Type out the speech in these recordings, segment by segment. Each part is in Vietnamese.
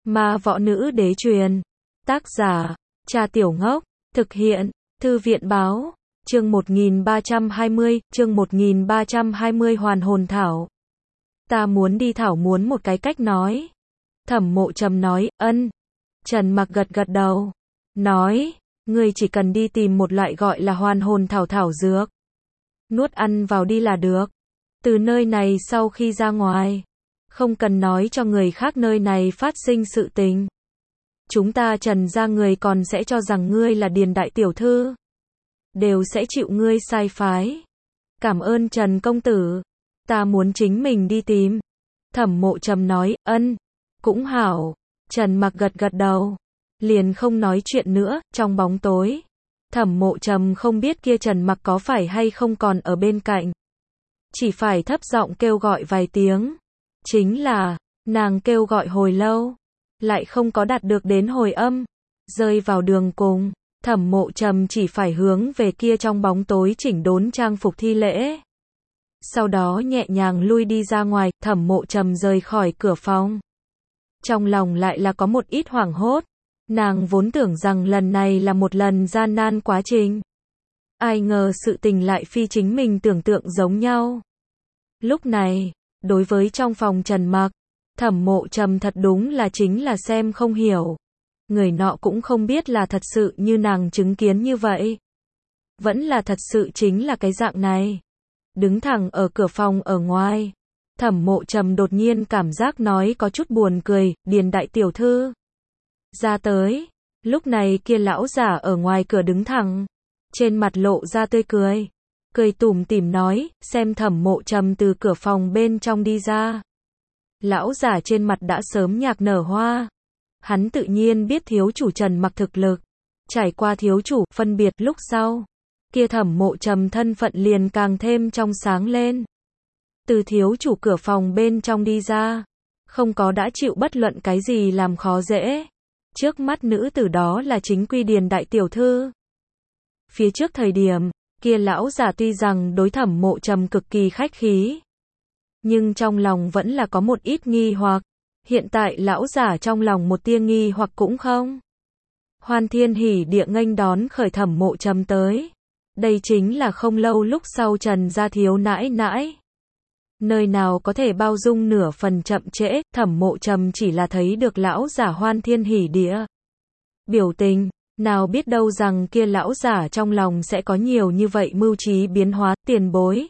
Ma Võ Nữ Đế truyền. Tác giả, Cha Tiểu Ngốc. Thực hiện, Thư viện Báo. Chương 1320 Hoàn hồn thảo. Ta muốn đi thảo muốn một cái cách nói. Thẩm Mộ Trầm nói, ân. Trần Mặc gật gật đầu. Nói, ngươi chỉ cần đi tìm một loại gọi là hoàn hồn thảo thảo dược. Nuốt ăn vào đi là được. Từ nơi này sau khi ra ngoài, không cần nói cho người khác nơi này phát sinh sự tình. Chúng ta Trần gia người còn sẽ cho rằng ngươi là Điền đại tiểu thư. Đều sẽ chịu ngươi sai phái. Cảm ơn Trần công tử. Ta muốn chính mình đi tìm. Thẩm Mộ Trầm nói, ân. Cũng hảo. Trần Mặc gật gật đầu. Liền không nói chuyện nữa, trong bóng tối. Thẩm Mộ Trầm không biết kia Trần Mặc có phải hay không còn ở bên cạnh. Chỉ phải thấp giọng kêu gọi vài tiếng. Chính là, nàng kêu gọi hồi lâu. Lại không có đạt được đến hồi âm. Rơi vào đường cùng. Thẩm Mộ Trầm chỉ phải hướng về kia trong bóng tối chỉnh đốn trang phục thi lễ. Sau đó nhẹ nhàng lui đi ra ngoài, Thẩm Mộ Trầm rời khỏi cửa phòng. Trong lòng lại là có một ít hoảng hốt. Nàng vốn tưởng rằng lần này là một lần gian nan quá trình. Ai ngờ sự tình lại phi chính mình tưởng tượng giống nhau. Lúc này, đối với trong phòng Trần Mặc, Thẩm Mộ Trầm thật đúng là chính là xem không hiểu. Người nọ cũng không biết là thật sự như nàng chứng kiến như vậy. Vẫn là thật sự chính là cái dạng này. Đứng thẳng ở cửa phòng ở ngoài. Thẩm Mộ Trầm đột nhiên cảm giác nói có chút buồn cười, Điền đại tiểu thư. Ra tới. Lúc này kia lão giả ở ngoài cửa đứng thẳng. Trên mặt lộ ra tươi cười. Cười tủm tỉm nói, xem Thẩm Mộ Trầm từ cửa phòng bên trong đi ra. Lão giả trên mặt đã sớm nhạc nở hoa. Hắn tự nhiên biết thiếu chủ Trần Mặc thực lực. Trải qua thiếu chủ phân biệt lúc sau. Kia Thẩm Mộ Trầm thân phận liền càng thêm trong sáng lên. Từ thiếu chủ cửa phòng bên trong đi ra. Không có đã chịu bất luận cái gì làm khó dễ. Trước mắt nữ tử đó là chính quy Điền đại tiểu thư. Phía trước thời điểm, kia lão giả tuy rằng đối Thẩm Mộ Trầm cực kỳ khách khí. Nhưng trong lòng vẫn là có một ít nghi hoặc. Hiện tại lão giả trong lòng một tia nghi hoặc cũng không. Hoan thiên hỉ địa nghênh đón khởi Thẩm Mộ Trầm tới. Đây chính là không lâu lúc sau Trần gia thiếu nãi nãi. Nơi nào có thể bao dung nửa phần chậm trễ, Thẩm Mộ Trầm chỉ là thấy được lão giả hoan thiên hỉ địa. Biểu tình, nào biết đâu rằng kia lão giả trong lòng sẽ có nhiều như vậy mưu trí biến hóa, tiền bối.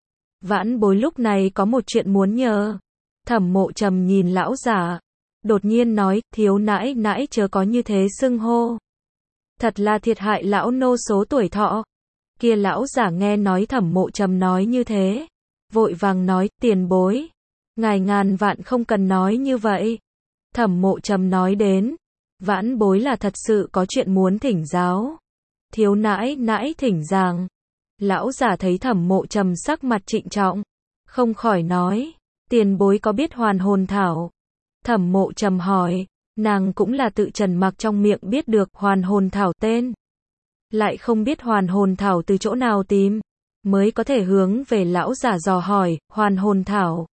Vãn bối lúc này có một chuyện muốn nhờ. Thẩm Mộ Trầm nhìn lão giả. Đột nhiên nói, thiếu nãi nãi chớ có như thế xưng hô. Thật là thiệt hại lão nô số tuổi thọ. Kia lão giả nghe nói Thẩm Mộ Trầm nói như thế. Vội vàng nói, tiền bối. Ngài ngàn vạn không cần nói như vậy. Thẩm Mộ Trầm nói đến. Vãn bối là thật sự có chuyện muốn thỉnh giáo. Thiếu nãi nãi thỉnh giảng. Lão giả thấy Thẩm Mộ Trầm sắc mặt trịnh trọng. Không khỏi nói. Tiền bối có biết hoàn hồn thảo? Thẩm Mộ Trầm hỏi. Nàng cũng là tự Trần Mặc trong miệng biết được hoàn hồn thảo tên. Lại không biết hoàn hồn thảo từ chỗ nào tìm. Mới có thể hướng về lão giả dò hỏi, hoàn hồn thảo.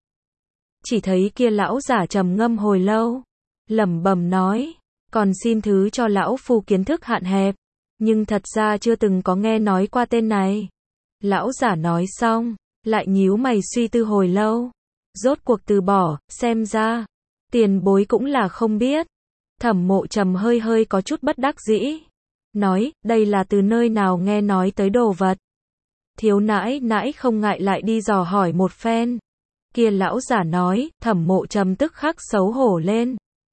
Chỉ thấy kia lão giả trầm ngâm hồi lâu. Lẩm bẩm nói. Còn xin thứ cho lão phu kiến thức hạn hẹp. Nhưng thật ra chưa từng có nghe nói qua tên này. Lão giả nói xong. Lại nhíu mày suy tư hồi lâu. Rốt cuộc từ bỏ, xem ra. Tiền bối cũng là không biết. Thẩm Mộ Trầm hơi hơi có chút bất đắc dĩ. Nói, đây là từ nơi nào nghe nói tới đồ vật. Thiếu nãi nãi không ngại lại đi dò hỏi một phen. Kia lão giả nói, Thẩm Mộ Trầm tức khắc xấu hổ lên.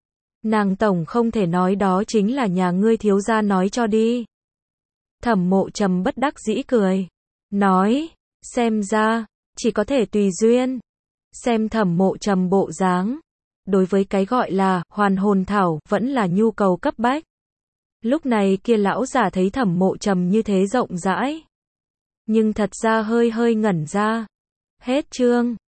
Nàng tổng không thể nói đó chính là nhà ngươi thiếu gia nói cho đi. Thẩm Mộ Trầm bất đắc dĩ cười. Nói, xem ra, chỉ có thể tùy duyên. Xem Thẩm Mộ Trầm bộ dáng. Đối với cái gọi là hoàn hồn thảo vẫn là nhu cầu cấp bách. Lúc này kia lão giả thấy Thẩm Mộ Trầm như thế rộng rãi. Nhưng thật ra hơi hơi ngẩn ra. Hết chương.